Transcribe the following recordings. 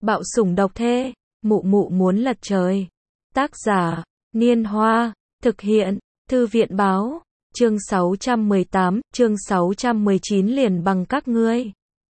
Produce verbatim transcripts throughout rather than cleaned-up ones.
Bạo sủng độc thê, mụ mụ muốn lật trời. Tác giả, Niên Hoa, thực hiện, Thư viện báo, chương sáu trăm mười tám, chương sáu trăm mười chín liền bằng các ngươi.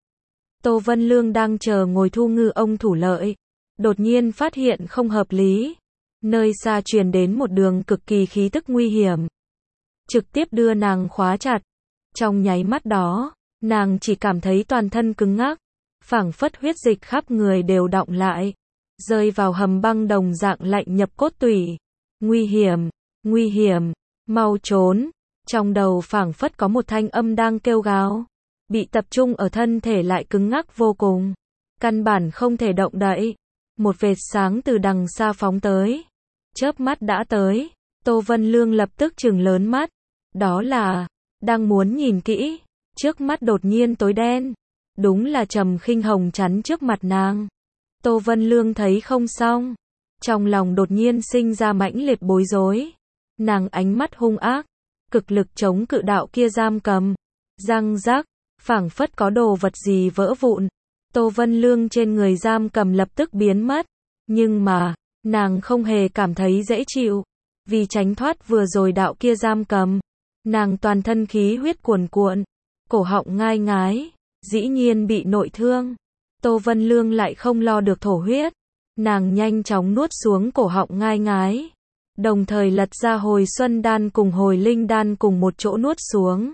Tô Vân Lương đang chờ ngồi thu ngư ông thủ lợi, đột nhiên phát hiện không hợp lý. Nơi xa truyền đến một đường cực kỳ khí tức nguy hiểm, trực tiếp đưa nàng khóa chặt. Trong nháy mắt đó, nàng chỉ cảm thấy toàn thân cứng ngắc, phảng phất huyết dịch khắp người đều đọng lại, rơi vào hầm băng đồng dạng lạnh nhập cốt tủy. Nguy hiểm, nguy hiểm, mau trốn. Trong đầu phảng phất có một thanh âm đang kêu gào, bị tập trung ở thân thể lại cứng ngắc vô cùng, căn bản không thể động đậy. Một vệt sáng từ đằng xa phóng tới, chớp mắt đã tới. Tô Vân Lương lập tức trừng lớn mắt, đó là, đang muốn nhìn kỹ, trước mắt đột nhiên tối đen, đúng là Trầm Khinh Hồng chắn trước mặt nàng. Tô Vân Lương thấy không xong, trong lòng đột nhiên sinh ra mãnh liệt bối rối. Nàng ánh mắt hung ác, cực lực chống cự đạo kia giam cầm, răng rắc, phảng phất có đồ vật gì vỡ vụn. Tô Vân Lương trên người giam cầm lập tức biến mất, nhưng mà, nàng không hề cảm thấy dễ chịu, vì tránh thoát vừa rồi đạo kia giam cầm, nàng toàn thân khí huyết cuồn cuộn, cổ họng ngai ngái, dĩ nhiên bị nội thương. Tô Vân Lương lại không lo được thổ huyết, nàng nhanh chóng nuốt xuống cổ họng ngai ngái, đồng thời lật ra hồi xuân đan cùng hồi linh đan cùng một chỗ nuốt xuống.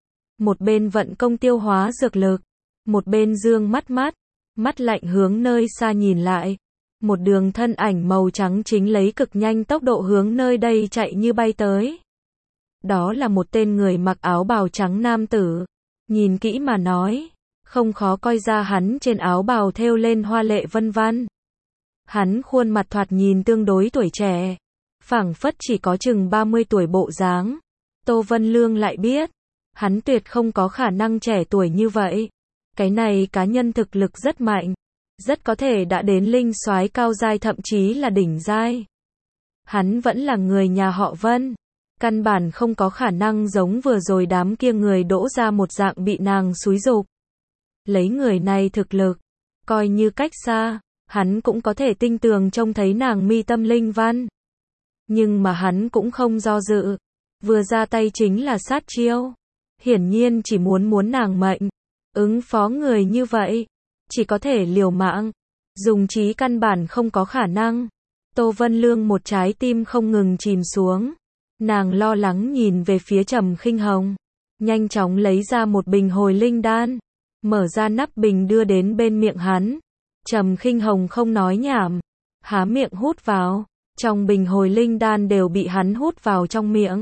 Một bên vận công tiêu hóa dược lực, một bên dương mắt mắt, mắt lạnh hướng nơi xa nhìn lại. Một đường thân ảnh màu trắng chính lấy cực nhanh tốc độ hướng nơi đây chạy như bay tới. Đó là một tên người mặc áo bào trắng nam tử. Nhìn kỹ mà nói, không khó coi ra hắn trên áo bào thêu lên hoa lệ vân vân. Hắn khuôn mặt thoạt nhìn tương đối tuổi trẻ, phảng phất chỉ có chừng ba mươi tuổi bộ dáng. Tô Vân Lương lại biết, hắn tuyệt không có khả năng trẻ tuổi như vậy. Cái này cá nhân thực lực rất mạnh, rất có thể đã đến linh soái cao giai thậm chí là đỉnh giai. Hắn vẫn là người nhà họ Vân, căn bản không có khả năng giống vừa rồi đám kia người đỗ ra một dạng bị nàng xúi giục. Lấy người này thực lực, coi như cách xa, hắn cũng có thể tinh tường trông thấy nàng mi tâm linh văn. Nhưng mà hắn cũng không do dự, vừa ra tay chính là sát chiêu, hiển nhiên chỉ muốn muốn nàng mệnh. Ứng phó người như vậy, chỉ có thể liều mạng, dùng trí căn bản không có khả năng. Tô Vân Lương một trái tim không ngừng chìm xuống, nàng lo lắng nhìn về phía Trầm Khinh Hồng, nhanh chóng lấy ra một bình hồi linh đan, mở ra nắp bình đưa đến bên miệng hắn. Trầm Khinh Hồng không nói nhảm, há miệng hút vào, trong bình hồi linh đan đều bị hắn hút vào trong miệng.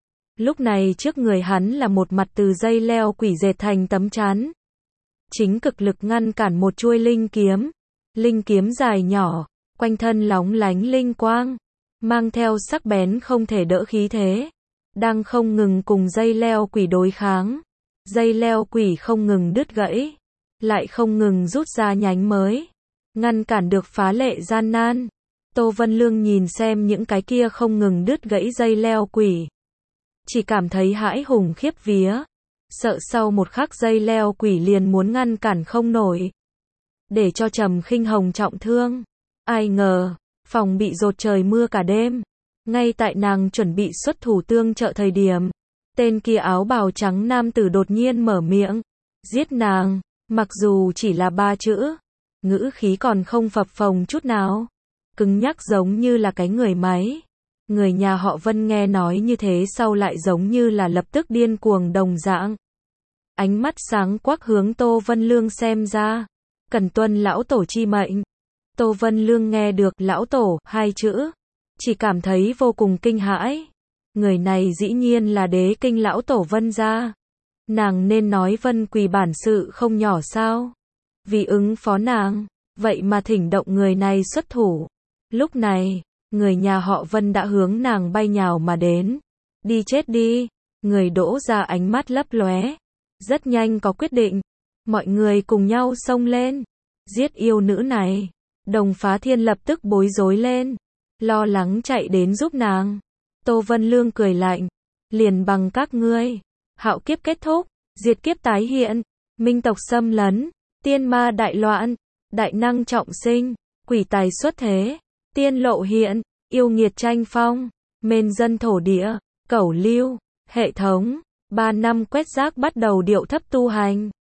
Lúc này trước người hắn là một mặt từ dây leo quỷ dệt thành tấm chắn, chính cực lực ngăn cản một chuôi linh kiếm. Linh kiếm dài nhỏ, quanh thân lóng lánh linh quang, mang theo sắc bén không thể đỡ khí thế, đang không ngừng cùng dây leo quỷ đối kháng. Dây leo quỷ không ngừng đứt gãy, lại không ngừng rút ra nhánh mới, ngăn cản được phá lệ gian nan. Tô Vân Lương nhìn xem những cái kia không ngừng đứt gãy dây leo quỷ, chỉ cảm thấy hãi hùng khiếp vía, sợ sau một khắc dây leo quỷ liền muốn ngăn cản không nổi, để cho Trầm Khinh Hồng trọng thương. Ai ngờ, phòng bị dột trời mưa cả đêm, ngay tại nàng chuẩn bị xuất thủ tương trợ thời điểm, tên kia áo bào trắng nam tử đột nhiên mở miệng, giết nàng. Mặc dù chỉ là ba chữ, ngữ khí còn không phập phồng chút nào, cứng nhắc giống như là cái người máy. Người nhà họ Vân nghe nói như thế sau lại giống như là lập tức điên cuồng đồng dạng, ánh mắt sáng quắc hướng Tô Vân Lương xem ra, cần tuân lão tổ chi mệnh. Tô Vân Lương nghe được lão tổ hai chữ, chỉ cảm thấy vô cùng kinh hãi. Người này dĩ nhiên là đế kinh lão tổ Vân gia. Nàng nên nói Vân Quỳ bản sự không nhỏ sao? Vì ứng phó nàng, vậy mà thỉnh động người này xuất thủ. Lúc này, người nhà họ Vân đã hướng nàng bay nhào mà đến. Đi chết đi. Người đỗ ra ánh mắt lấp lóe, rất nhanh có quyết định. Mọi người cùng nhau xông lên, giết yêu nữ này. Đồng Phá Thiên lập tức bối rối lên, lo lắng chạy đến giúp nàng. Tô Vân Lương cười lạnh, liền bằng các ngươi, hạo kiếp kết thúc, diệt kiếp tái hiện, minh tộc xâm lấn, tiên ma đại loạn, đại năng trọng sinh, quỷ tài xuất thế, tiên lộ hiện, yêu nghiệt tranh phong, mên dân thổ địa, cẩu lưu, hệ thống, ba năm quét rác bắt đầu điệu thấp tu hành.